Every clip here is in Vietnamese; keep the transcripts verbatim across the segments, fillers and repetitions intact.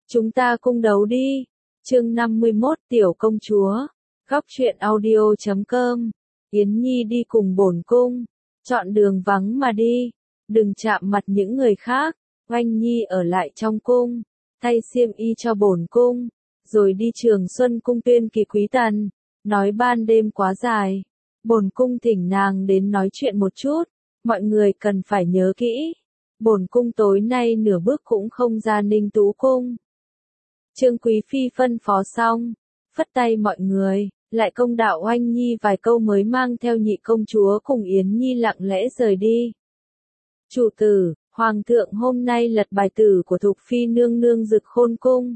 Chúng ta cung đấu đi. Chương năm mươi mốt Tiểu công chúa. Góc truyện audio chấm com. Yến Nhi đi cùng bổn cung. Chọn đường vắng mà đi. Đừng chạm mặt những người khác. Oanh Nhi ở lại trong cung. Thay xiêm y cho bổn cung. Rồi đi Trường Xuân cung tuyên kỳ quý tần. Nói ban đêm quá dài. Bổn cung thỉnh nàng đến nói chuyện một chút. Mọi người cần phải nhớ kỹ. Bổn cung tối nay nửa bước cũng không ra Ninh Tú cung. Trương Quý Phi phân phó xong, phất tay mọi người, lại công đạo Oanh Nhi vài câu mới mang theo nhị công chúa cùng Yến Nhi lặng lẽ rời đi. Chủ tử, Hoàng thượng hôm nay lật bài tử của Thục Phi nương nương Dực Khôn cung.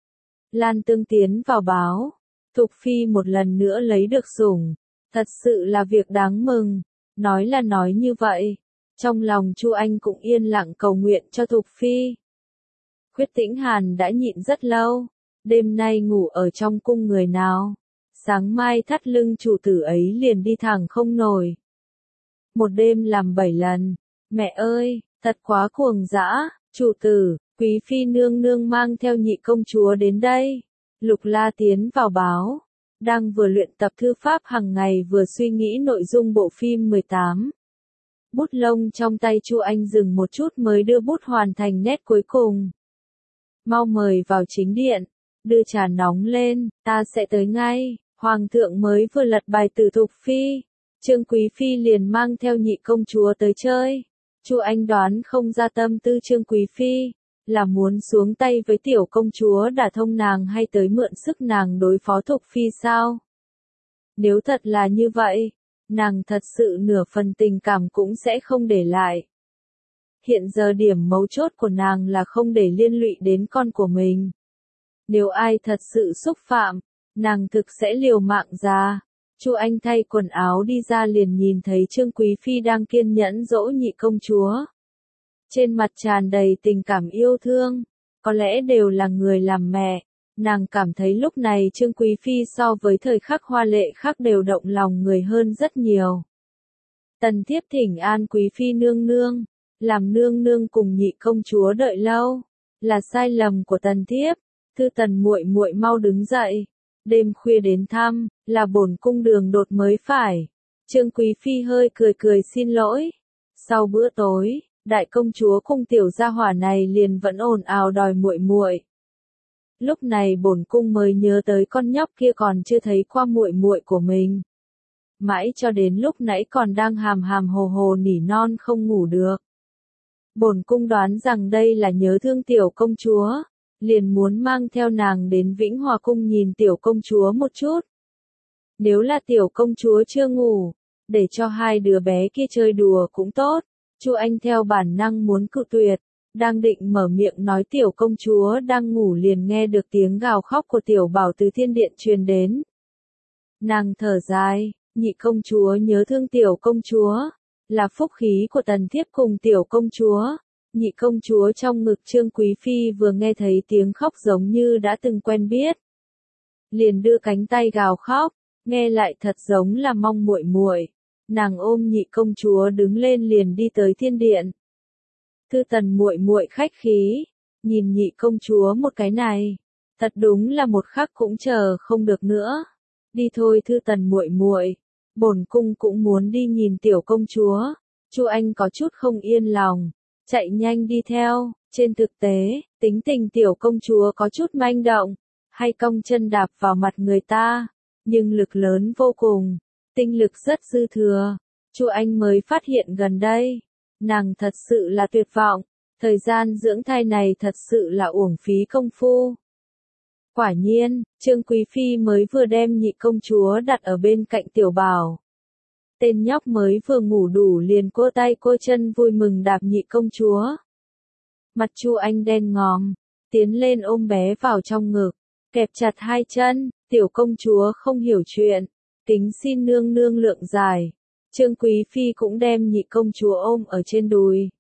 Lan Tương tiến vào báo, Thục Phi một lần nữa lấy được sủng, thật sự là việc đáng mừng, nói là nói như vậy, trong lòng Chu Anh cũng yên lặng cầu nguyện cho Thục Phi. Khuyết Tĩnh Hàn đã nhịn rất lâu, đêm nay ngủ ở trong cung người nào, sáng mai thắt lưng chủ tử ấy liền đi thẳng không nổi. Một đêm làm bảy lần, mẹ ơi, thật quá cuồng dã, chủ tử, Quý Phi nương nương mang theo nhị công chúa đến đây. Lục La tiến vào báo, đang vừa luyện tập thư pháp hàng ngày vừa suy nghĩ nội dung bộ phim mười tám. Bút lông trong tay Chu Anh dừng một chút mới đưa bút hoàn thành nét cuối cùng. Mau mời vào chính điện, đưa trà nóng lên, ta sẽ tới ngay. Hoàng thượng mới vừa lật bài tử Thục Phi, Trương Quý Phi liền mang theo nhị công chúa tới chơi. Chu Anh đoán không ra tâm tư Trương Quý Phi, là muốn xuống tay với tiểu công chúa đả thông nàng hay tới mượn sức nàng đối phó Thục Phi sao? Nếu thật là như vậy, nàng thật sự nửa phần tình cảm cũng sẽ không để lại. Hiện giờ điểm mấu chốt của nàng là không để liên lụy đến con của mình. Nếu ai thật sự xúc phạm, nàng thực sẽ liều mạng ra. Chu Anh thay quần áo đi ra liền nhìn thấy Trương Quý Phi đang kiên nhẫn dỗ nhị công chúa. Trên mặt tràn đầy tình cảm yêu thương, có lẽ đều là người làm mẹ. Nàng cảm thấy lúc này Trương Quý Phi so với thời khắc hoa lệ khác đều động lòng người hơn rất nhiều. Tần thiếp thỉnh an Quý Phi nương nương. Làm nương nương cùng nhị công chúa đợi lâu, là sai lầm của tần thiếp. Thư Tần muội muội mau đứng dậy, đêm khuya đến thăm, là bổn cung đường đột mới phải. Trương Quý Phi hơi cười cười xin lỗi. Sau bữa tối, đại công chúa cùng tiểu gia hỏa này liền vẫn ồn ào đòi muội muội. Lúc này bổn cung mới nhớ tới con nhóc kia còn chưa thấy qua muội muội của mình. Mãi cho đến lúc nãy còn đang hàm hàm hồ hồ nỉ non không ngủ được. Bổn cung đoán rằng đây là nhớ thương tiểu công chúa, liền muốn mang theo nàng đến Vĩnh Hòa cung nhìn tiểu công chúa một chút. Nếu là tiểu công chúa chưa ngủ, để cho hai đứa bé kia chơi đùa cũng tốt. Chu Anh theo bản năng muốn cự tuyệt, đang định mở miệng nói tiểu công chúa đang ngủ liền nghe được tiếng gào khóc của tiểu bảo từ thiên điện truyền đến. Nàng thở dài, nhị công chúa nhớ thương tiểu công chúa. Là phúc khí của tần thiếp cùng tiểu công chúa. Nhị công chúa trong ngực Trương Quý Phi vừa nghe thấy tiếng khóc giống như đã từng quen biết. Liền đưa cánh tay gào khóc, nghe lại thật giống là mong muội muội. Nàng ôm nhị công chúa đứng lên liền đi tới thiên điện. Thư Tần muội muội khách khí, nhìn nhị công chúa một cái này, thật đúng là một khắc cũng chờ không được nữa. Đi thôi Thư Tần muội muội. Bổn cung cũng muốn đi nhìn tiểu công chúa. Chu Anh có chút không yên lòng, chạy nhanh đi theo. Trên thực tế, tính tình tiểu công chúa có chút manh động, hay cong chân đạp vào mặt người ta, nhưng lực lớn vô cùng, tinh lực rất dư thừa. Chu Anh mới phát hiện gần đây, nàng thật sự là tuyệt vọng, thời gian dưỡng thai này thật sự là uổng phí công phu. Quả nhiên, Trương Quý Phi mới vừa đem nhị công chúa đặt ở bên cạnh tiểu bảo. Tên nhóc mới vừa ngủ đủ liền cô tay cô chân vui mừng đạp nhị công chúa. Mặt Chu Anh đen ngòm, tiến lên ôm bé vào trong ngực, kẹp chặt hai chân, tiểu công chúa không hiểu chuyện, kính xin nương nương lượng giải. Trương Quý Phi cũng đem nhị công chúa ôm ở trên đùi.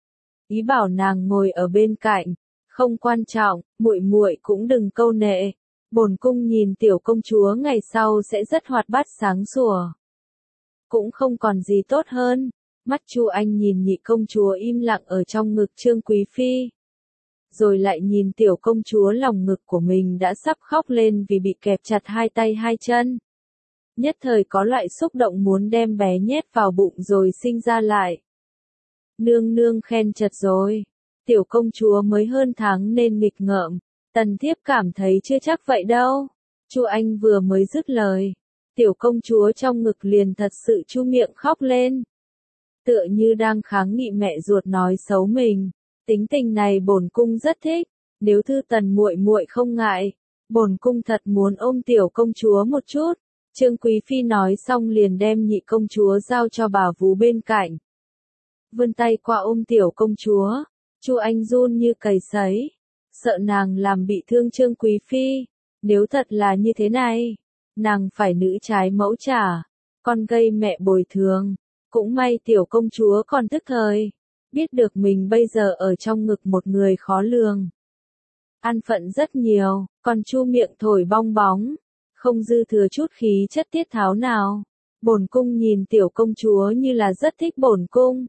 Ý bảo nàng ngồi ở bên cạnh. Không quan trọng, muội muội cũng đừng câu nệ. Bổn cung nhìn tiểu công chúa ngày sau sẽ rất hoạt bát sáng sủa. Cũng không còn gì tốt hơn. Mắt Chu Anh nhìn nhị công chúa im lặng ở trong ngực Trương Quý Phi. rồi lại nhìn tiểu công chúa lòng ngực của mình đã sắp khóc lên vì bị kẹp chặt hai tay hai chân. Nhất thời có loại xúc động muốn đem bé nhét vào bụng rồi sinh ra lại. Nương nương khen chật rồi, tiểu công chúa mới hơn tháng nên nghịch ngợm, tần thiếp cảm thấy chưa chắc vậy đâu. Chu Anh vừa mới dứt lời, tiểu công chúa trong ngực liền thật sự chu miệng khóc lên. Tựa như đang kháng nghị mẹ ruột nói xấu mình, tính tình này bổn cung rất thích, nếu thư tần muội muội không ngại, bổn cung thật muốn ôm tiểu công chúa một chút. Trương Quý Phi nói xong liền đem nhị công chúa giao cho bà vú bên cạnh. Vươn tay qua ôm tiểu công chúa, Chu Anh run như cầy sấy, sợ nàng làm bị thương Trương Quý Phi. Nếu thật là như thế này, nàng phải nữ trái mẫu trả, con gây mẹ bồi thường. Cũng may tiểu công chúa còn thức thời, biết được mình bây giờ ở trong ngực một người khó lường. An phận rất nhiều, còn chu miệng thổi bong bóng, không dư thừa chút khí chất tiết tháo nào. Bổn cung nhìn tiểu công chúa như là rất thích bổn cung.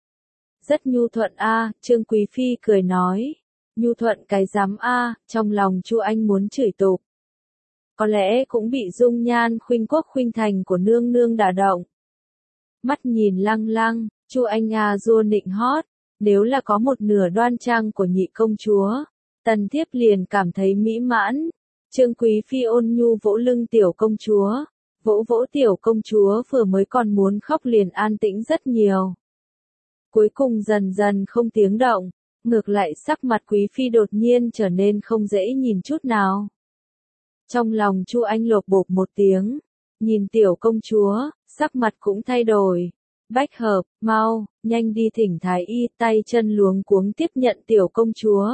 Rất nhu thuận a, Trương Quý Phi cười nói. Nhu thuận cái dám a, trong lòng Chu Anh muốn chửi tục. Có lẽ cũng bị dung nhan khuynh quốc khuynh thành của nương nương đả động. Mắt nhìn lăng lăng, Chu Anh a dua nịnh hót, nếu là có một nửa đoan trang của nhị công chúa, tần thiếp liền cảm thấy mỹ mãn. Trương Quý Phi ôn nhu vỗ lưng tiểu công chúa, vỗ vỗ tiểu công chúa vừa mới còn muốn khóc liền an tĩnh rất nhiều. Cuối cùng dần dần không tiếng động, ngược lại sắc mặt Quý Phi đột nhiên trở nên không dễ nhìn chút nào. Trong lòng Chu Anh lột bột một tiếng, nhìn tiểu công chúa, sắc mặt cũng thay đổi. Bách hợp, mau, nhanh đi thỉnh thái y, tay chân luống cuống tiếp nhận tiểu công chúa.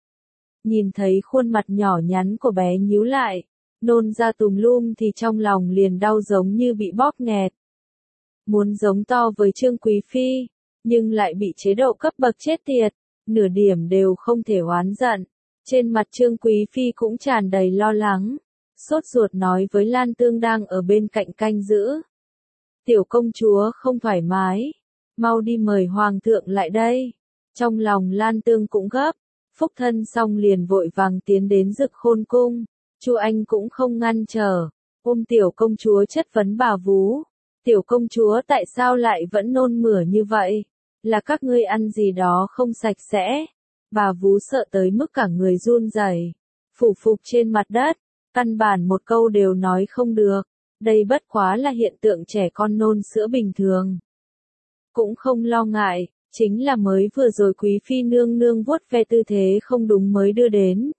Nhìn thấy khuôn mặt nhỏ nhắn của bé nhíu lại, nôn ra tùm lum thì trong lòng liền đau giống như bị bóp nghẹt. Muốn giống to với Trương Quý Phi, nhưng lại bị chế độ cấp bậc chết tiệt, nửa điểm đều không thể oán giận. Trên mặt Trương Quý Phi cũng tràn đầy lo lắng, sốt ruột nói với Lan Tương đang ở bên cạnh canh giữ. Tiểu công chúa không thoải mái, mau đi mời hoàng thượng lại đây. Trong lòng Lan Tương cũng gấp, phúc thân xong liền vội vàng tiến đến Dực Khôn cung. Chu Anh cũng không ngăn trở, ôm tiểu công chúa chất vấn bà vú. Tiểu công chúa tại sao lại vẫn nôn mửa như vậy? Là các ngươi ăn gì đó không sạch sẽ? Bà vú sợ tới mức cả người run rẩy, phủ phục trên mặt đất, căn bản một câu đều nói không được. Đây bất quá là hiện tượng trẻ con nôn sữa bình thường. Cũng không lo ngại, chính là mới vừa rồi Quý Phi nương nương vuốt ve tư thế không đúng mới đưa đến.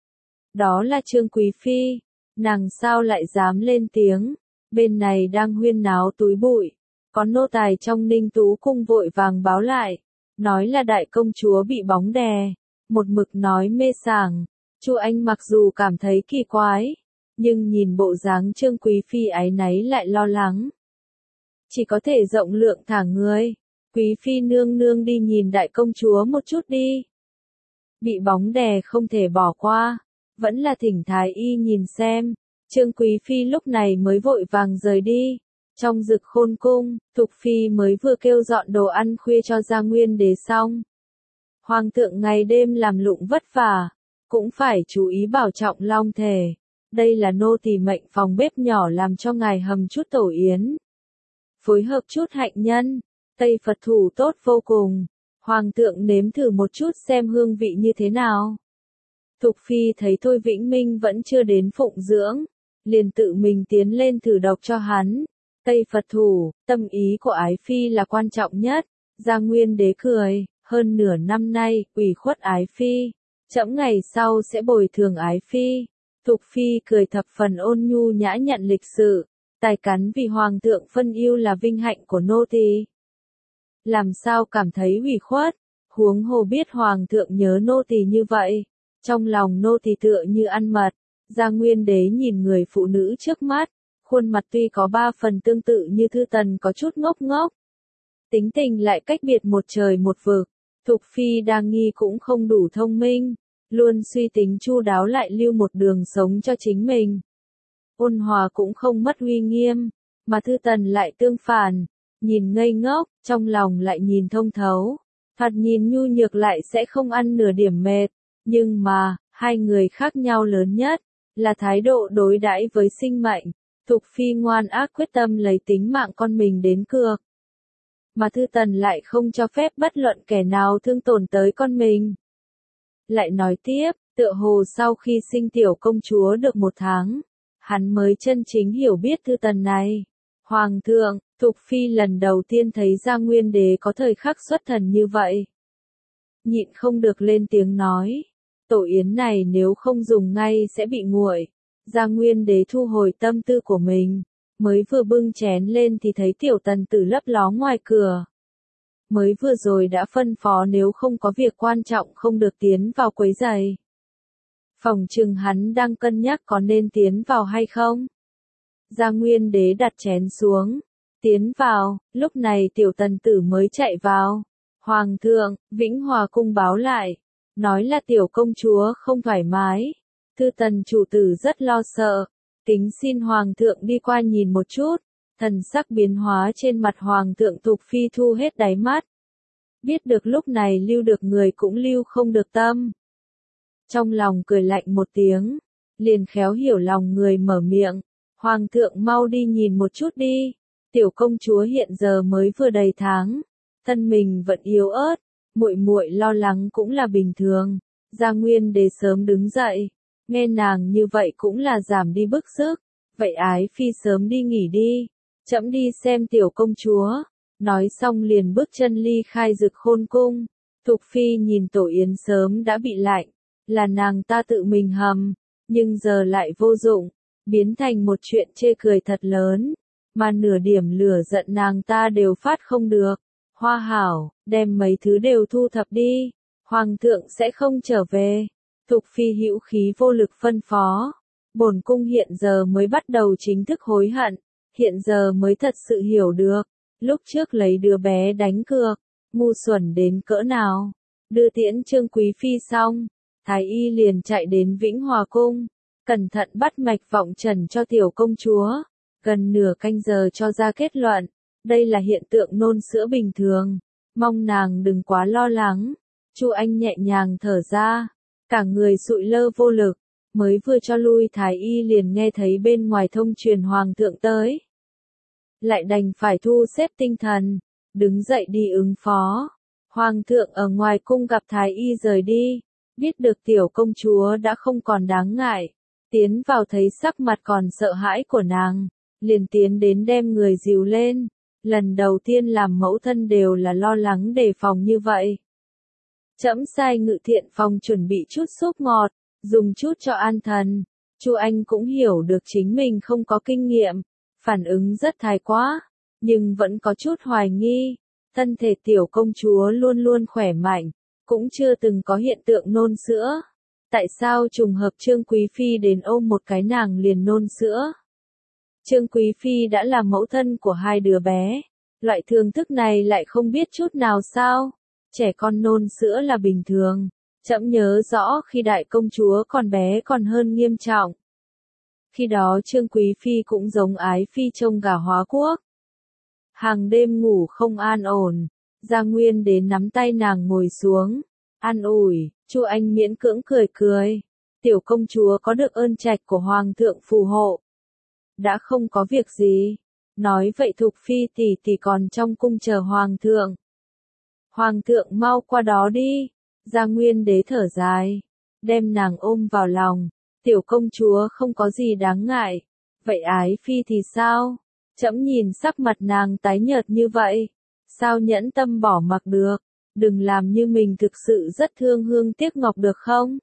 Đó là Trương Quý Phi, nàng sao lại dám lên tiếng, bên này đang huyên náo túi bụi, có nô tài trong Ninh Tú cung vội vàng báo lại, nói là đại công chúa bị bóng đè, một mực nói mê sảng. Chu Anh mặc dù cảm thấy kỳ quái, nhưng nhìn bộ dáng Trương Quý Phi áy náy lại lo lắng. Chỉ có thể rộng lượng thả người, Quý Phi nương nương đi nhìn đại công chúa một chút đi. Bị bóng đè không thể bỏ qua, vẫn là thỉnh thái y nhìn xem. Trương Quý Phi lúc này mới vội vàng rời đi. Trong Dực Khôn cung, Thục Phi mới vừa kêu dọn đồ ăn khuya cho Gia Nguyên Đế xong. Hoàng thượng ngày đêm làm lụng vất vả, cũng phải chú ý bảo trọng long thể. Đây là nô tỳ mệnh phòng bếp nhỏ làm cho ngài hầm chút tổ yến. Phối hợp chút hạnh nhân, Tây Phật thủ tốt vô cùng. Hoàng thượng nếm thử một chút xem hương vị như thế nào. Thục Phi thấy Thôi Vĩnh Minh vẫn chưa đến phụng dưỡng, liền tự mình tiến lên thử độc cho hắn. Tây Phật thủ, tâm ý của Ái Phi là quan trọng nhất. Gia Nguyên Đế cười, hơn nửa năm nay, ủy khuất Ái Phi. Trẫm ngày sau sẽ bồi thường Ái Phi. Thục Phi cười thập phần ôn nhu nhã nhận lịch sự, tài cắn vì hoàng thượng phân yêu là vinh hạnh của nô tỳ. Làm sao cảm thấy ủy khuất, huống hồ biết hoàng thượng nhớ nô tỳ như vậy, trong lòng nô tỳ tựa như ăn mật. Gia Nguyên Đế nhìn người phụ nữ trước mắt, khuôn mặt tuy có ba phần tương tự như Thư Tần có chút ngốc ngốc, tính tình lại cách biệt một trời một vực. Thục Phi đa nghi cũng không đủ thông minh, luôn suy tính chu đáo lại lưu một đường sống cho chính mình. Ôn hòa cũng không mất uy nghiêm, mà Thư Tần lại tương phản, nhìn ngây ngốc, trong lòng lại nhìn thông thấu. Thoạt nhìn nhu nhược lại sẽ không ăn nửa điểm mệt. Nhưng mà, hai người khác nhau lớn nhất, là thái độ đối đãi với sinh mệnh. Thục Phi ngoan ác quyết tâm lấy tính mạng con mình đến cược. Mà Thư Tần lại không cho phép bất luận kẻ nào thương tổn tới con mình. Lại nói tiếp, tựa hồ sau khi sinh tiểu công chúa được một tháng, hắn mới chân chính hiểu biết Thư Tần này. Hoàng thượng, Thục Phi lần đầu tiên thấy Gia Nguyên Đế có thời khắc xuất thần như vậy. Nhịn không được lên tiếng nói, tổ yến này nếu không dùng ngay sẽ bị nguội. Gia Nguyên Đế thu hồi tâm tư của mình, mới vừa bưng chén lên thì thấy tiểu tần tử lấp ló ngoài cửa. Mới vừa rồi đã phân phó nếu không có việc quan trọng không được tiến vào quấy rầy. Phòng chừng hắn đang cân nhắc có nên tiến vào hay không. Gia Nguyên Đế đặt chén xuống, tiến vào, lúc này tiểu tần tử mới chạy vào. Hoàng thượng, Vĩnh Hòa cung báo lại, nói là tiểu công chúa không thoải mái. Thư Tần chủ tử rất lo sợ, kính xin Hoàng thượng đi qua nhìn một chút. Thần sắc biến hóa trên mặt Hoàng thượng Thục Phi thu hết đáy mắt. Biết được lúc này lưu được người cũng lưu không được tâm. Trong lòng cười lạnh một tiếng, liền khéo hiểu lòng người mở miệng. Hoàng thượng mau đi nhìn một chút đi, tiểu công chúa hiện giờ mới vừa đầy tháng, thân mình vẫn yếu ớt, muội muội lo lắng cũng là bình thường. Gia Nguyên Đế sớm đứng dậy, nghe nàng như vậy cũng là giảm đi bức sức, vậy ái phi sớm đi nghỉ đi, trẫm đi xem tiểu công chúa. Nói xong liền bước chân ly khai Dực Khôn cung. Thục Phi nhìn Tổ Yến sớm đã bị lạnh, là nàng ta tự mình hầm, nhưng giờ lại vô dụng, biến thành một chuyện chê cười thật lớn, mà nửa điểm lửa giận nàng ta đều phát không được. Hoa hảo, đem mấy thứ đều thu thập đi, Hoàng thượng sẽ không trở về. Thục Phi hữu khí vô lực phân phó, bổn cung hiện giờ mới bắt đầu chính thức hối hận, hiện giờ mới thật sự hiểu được. Lúc trước lấy đứa bé đánh cược, ngu xuẩn đến cỡ nào. Đưa tiễn Trương Quý Phi xong, Thái Y liền chạy đến Vĩnh Hòa cung, cẩn thận bắt mạch vọng trần cho tiểu công chúa, gần nửa canh giờ cho ra kết luận, đây là hiện tượng nôn sữa bình thường, mong nàng đừng quá lo lắng. Chu Anh nhẹ nhàng thở ra, cả người sụi lơ vô lực, mới vừa cho lui Thái Y liền nghe thấy bên ngoài thông truyền Hoàng thượng tới. Lại đành phải thu xếp tinh thần, đứng dậy đi ứng phó. Hoàng thượng ở ngoài cung gặp Thái Y rời đi, biết được tiểu công chúa đã không còn đáng ngại, tiến vào thấy sắc mặt còn sợ hãi của nàng, liền tiến đến đem người dìu lên. Lần đầu tiên làm mẫu thân đều là lo lắng đề phòng như vậy. Trẫm sai Ngự Thiện phòng chuẩn bị chút súp ngọt, dùng chút cho an thần. Chu Anh cũng hiểu được chính mình không có kinh nghiệm, phản ứng rất thái quá, nhưng vẫn có chút hoài nghi. Thân thể tiểu công chúa luôn luôn khỏe mạnh, cũng chưa từng có hiện tượng nôn sữa. Tại sao trùng hợp Trương Quý Phi đến ôm một cái nàng liền nôn sữa? Trương Quý Phi đã là mẫu thân của hai đứa bé, loại thường thức này lại không biết chút nào sao? Trẻ con nôn sữa là bình thường, trẫm nhớ rõ khi đại công chúa còn bé còn hơn nghiêm trọng. Khi đó Trương Quý Phi cũng giống Ái Phi trông gà hóa quốc. Hàng đêm ngủ không an ổn, Gia Nguyên đến nắm tay nàng ngồi xuống, an ủi. Chu Anh miễn cưỡng cười cười, tiểu công chúa có được ơn trạch của Hoàng thượng phù hộ, đã không có việc gì. Nói vậy Thục Phi tỷ tỷ còn trong cung chờ Hoàng thượng. Hoàng thượng mau qua đó đi. Gia Nguyên Đế thở dài, đem nàng ôm vào lòng. Tiểu công chúa không có gì đáng ngại. Vậy Ái Phi thì sao? Trẫm nhìn sắc mặt nàng tái nhợt như vậy, sao nhẫn tâm bỏ mặc được? Đừng làm như mình thực sự rất thương Hương tiếc ngọc được không?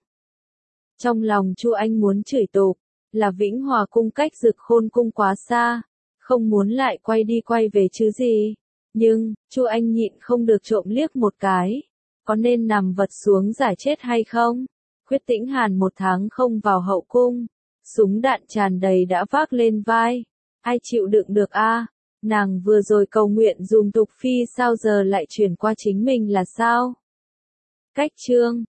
Trong lòng Chu Anh muốn chửi tục, là Vĩnh Hòa cung cách Dực Khôn cung quá xa, không muốn lại quay đi quay về chứ gì. Nhưng, Chu Anh nhịn không được trộm liếc một cái, có nên nằm vật xuống giải chết hay không? Khuyết Tĩnh Hàn một tháng không vào hậu cung, súng đạn tràn đầy đã vác lên vai, ai chịu đựng được a? Nàng vừa rồi cầu nguyện dùng Thục Phi sao giờ lại chuyển qua chính mình là sao? Cách chương